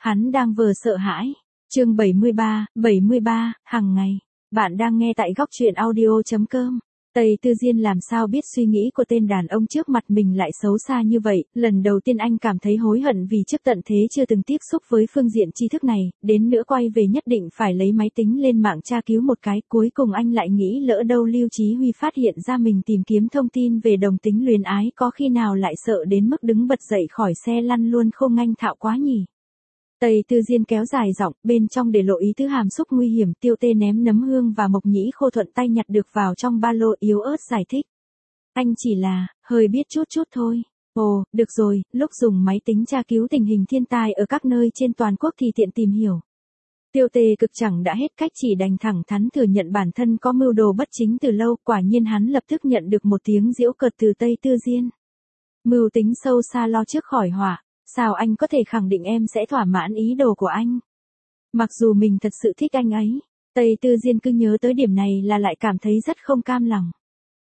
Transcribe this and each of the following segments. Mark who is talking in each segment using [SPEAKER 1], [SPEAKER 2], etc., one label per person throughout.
[SPEAKER 1] Hắn đang vờ sợ hãi. Chương 73, hàng ngày. Bạn đang nghe tại góc truyện audio.com. Tây Tư Diên làm sao biết suy nghĩ của tên đàn ông trước mặt mình lại xấu xa như vậy, lần đầu tiên anh cảm thấy hối hận vì trước tận thế chưa từng tiếp xúc với phương diện tri thức này, đến nữa quay về nhất định phải lấy máy tính lên mạng tra cứu một cái, cuối cùng anh lại nghĩ lỡ đâu Lưu Chí Huy phát hiện ra mình tìm kiếm thông tin về đồng tính luyến ái có khi nào lại sợ đến mức đứng bật dậy khỏi xe lăn luôn không anh thạo quá nhỉ. Tây Tư Diên kéo dài giọng, bên trong để lộ ý tứ hàm xúc nguy hiểm, Tiêu Tê ném nấm hương và mộc nhĩ khô thuận tay nhặt được vào trong ba lô yếu ớt giải thích. Anh chỉ là, hơi biết chút thôi. Ồ, được rồi, lúc dùng máy tính tra cứu tình hình thiên tai ở các nơi trên toàn quốc thì tiện tìm hiểu. Tiêu Tê cực chẳng đã hết cách chỉ đành thẳng thắn thừa nhận bản thân có mưu đồ bất chính từ lâu, quả nhiên hắn lập tức nhận được một tiếng giễu cợt từ Tây Tư Diên. Mưu tính sâu xa lo trước khỏi họa. Sao anh có thể khẳng định em sẽ thỏa mãn ý đồ của anh? Mặc dù mình thật sự thích anh ấy, Tây Tư Diên cứ nhớ tới điểm này là lại cảm thấy rất không cam lòng.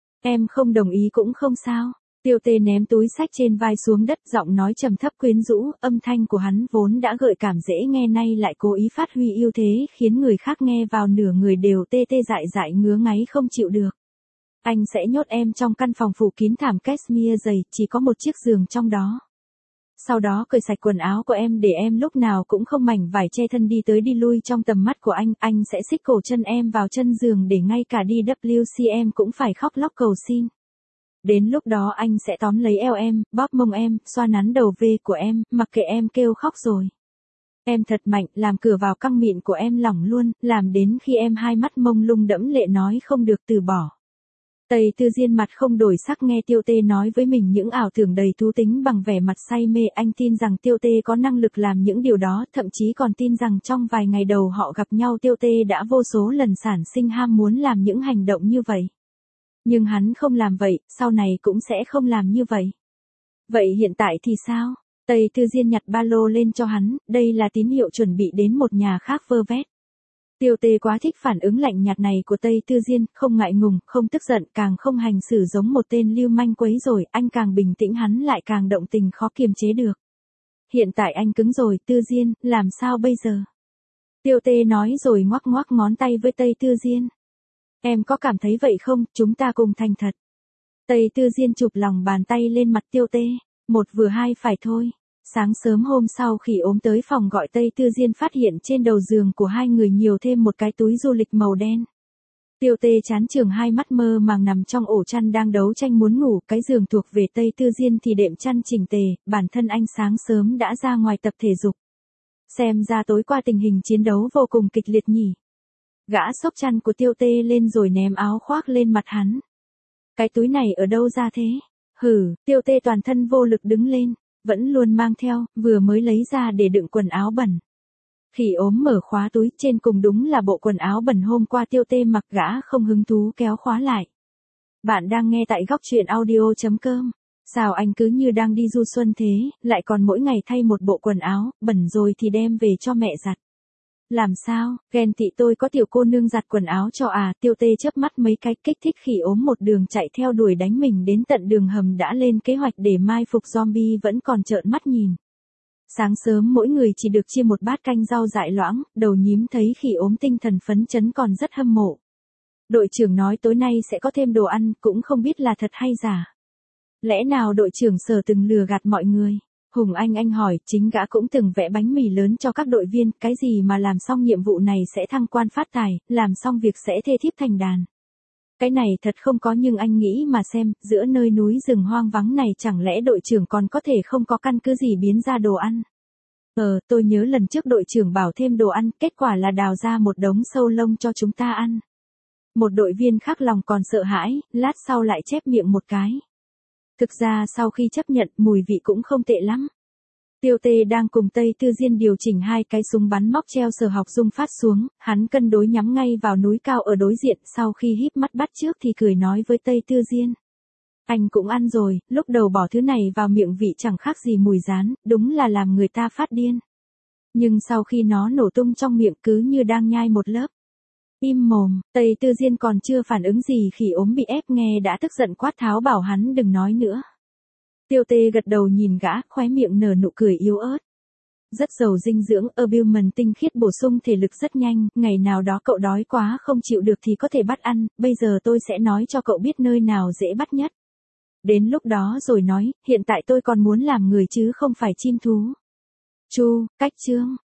[SPEAKER 1] Em không đồng ý cũng không sao. Tiêu Tê ném túi sách trên vai xuống đất, giọng nói trầm thấp quyến rũ, âm thanh của hắn vốn đã gợi cảm dễ nghe nay lại cố ý phát huy ưu thế, khiến người khác nghe vào nửa người đều tê tê dại dại ngứa ngáy không chịu được. Anh sẽ nhốt em trong căn phòng phủ kín thảm cashmere dày, chỉ có một chiếc giường trong đó. Sau đó cởi sạch quần áo của em để em lúc nào cũng không mảnh vải che thân đi tới đi lui trong tầm mắt của anh sẽ xích cổ chân em vào chân giường để ngay cả đi WC em cũng phải khóc lóc cầu xin. Đến lúc đó anh sẽ tóm lấy eo em, bóp mông em, xoa nắn đầu về của em, mặc kệ em kêu khóc rồi. Em thật mạnh, làm cửa vào căng mịn của em lỏng luôn, làm đến khi em hai mắt mông lung đẫm lệ nói không được từ bỏ. Tây Tư Diên mặt không đổi sắc nghe Tiêu Tê nói với mình những ảo tưởng đầy thú tính bằng vẻ mặt say mê. Anh tin rằng Tiêu Tê có năng lực làm những điều đó, thậm chí còn tin rằng trong vài ngày đầu họ gặp nhau Tiêu Tê đã vô số lần sản sinh ham muốn làm những hành động như vậy. Nhưng hắn không làm vậy, sau này cũng sẽ không làm như vậy. Vậy hiện tại thì sao? Tây Tư Diên nhặt ba lô lên cho hắn, đây là tín hiệu chuẩn bị đến một nhà khác vơ vét. Tiêu Tê quá thích phản ứng lạnh nhạt này của Tây Tư Diên, không ngại ngùng, không tức giận, càng không hành xử giống một tên lưu manh quấy rồi, anh càng bình tĩnh hắn lại càng động tình khó kiềm chế được. Hiện tại anh cứng rồi, Tư Diên, làm sao bây giờ? Tiêu Tê nói rồi ngoắc ngoắc ngón tay với Tây Tư Diên. Em có cảm thấy vậy không, chúng ta cùng thành thật. Tây Tư Diên chụp lòng bàn tay lên mặt Tiêu Tê, một vừa hai phải thôi. Sáng sớm hôm sau khi ốm tới phòng gọi Tây Tư Diên phát hiện trên đầu giường của hai người nhiều thêm một cái túi du lịch màu đen. Tiêu Tê chán chường hai mắt mơ màng nằm trong ổ chăn đang đấu tranh muốn ngủ, cái giường thuộc về Tây Tư Diên thì đệm chăn chỉnh tề, bản thân anh sáng sớm đã ra ngoài tập thể dục. Xem ra tối qua tình hình chiến đấu vô cùng kịch liệt nhỉ. Gã xốc chăn của Tiêu Tê lên rồi ném áo khoác lên mặt hắn. Cái túi này ở đâu ra thế? Hử, Tiêu Tê toàn thân vô lực đứng lên. Vẫn luôn mang theo, vừa mới lấy ra để đựng quần áo bẩn. Khi ốm mở khóa túi, trên cùng đúng là bộ quần áo bẩn hôm qua Tiêu Tê mặc, gã không hứng thú kéo khóa lại. Bạn đang nghe tại góc truyện audio.com. Sao anh cứ như đang đi du xuân thế, lại còn mỗi ngày thay một bộ quần áo, bẩn rồi thì đem về cho mẹ giặt. Làm sao, ghen tị tôi có tiểu cô nương giặt quần áo cho à? Tiêu Tê chớp mắt mấy cái, kích thích Khỉ ốm một đường chạy theo đuổi đánh mình đến tận đường hầm, đã lên kế hoạch để mai phục zombie vẫn còn trợn mắt nhìn. Sáng sớm mỗi người chỉ được chia một bát canh rau dại loãng, đầu nhím thấy Khỉ ốm tinh thần phấn chấn còn rất hâm mộ. Đội trưởng nói tối nay sẽ có thêm đồ ăn, cũng không biết là thật hay giả. Lẽ nào đội trưởng Sở từng lừa gạt mọi người? Hùng Anh hỏi, chính gã cũng từng vẽ bánh mì lớn cho các đội viên, cái gì mà làm xong nhiệm vụ này sẽ thăng quan phát tài, làm xong việc sẽ thê thiếp thành đàn. Cái này thật không có, nhưng anh nghĩ mà xem, giữa nơi núi rừng hoang vắng này chẳng lẽ đội trưởng còn có thể không có căn cứ gì biến ra đồ ăn. Tôi nhớ lần trước đội trưởng bảo thêm đồ ăn, kết quả là đào ra một đống sâu lông cho chúng ta ăn. Một đội viên khác lòng còn sợ hãi, lát sau lại chép miệng một cái. Thực ra sau khi chấp nhận, mùi vị cũng không tệ lắm. Tiêu Tê đang cùng Tây Tư Diên điều chỉnh hai cái súng bắn móc treo Sở Học Dung phát xuống, hắn cân đối nhắm ngay vào núi cao ở đối diện, sau khi híp mắt bắt trước thì cười nói với Tây Tư Diên. Anh cũng ăn rồi, lúc đầu bỏ thứ này vào miệng vị chẳng khác gì mùi rán, đúng là làm người ta phát điên. Nhưng sau khi nó nổ tung trong miệng cứ như đang nhai một lớp. Im mồm, Tây Tư Diên còn chưa phản ứng gì Khỉ ốm bị ép nghe đã tức giận quát tháo bảo hắn đừng nói nữa. Tiêu Tê gật đầu nhìn gã, khóe miệng nở nụ cười yếu ớt. Rất giàu dinh dưỡng, albumin tinh khiết bổ sung thể lực rất nhanh, ngày nào đó cậu đói quá không chịu được thì có thể bắt ăn, bây giờ tôi sẽ nói cho cậu biết nơi nào dễ bắt nhất. Đến lúc đó rồi nói, hiện tại tôi còn muốn làm người chứ không phải chim thú. Chu, cách chương.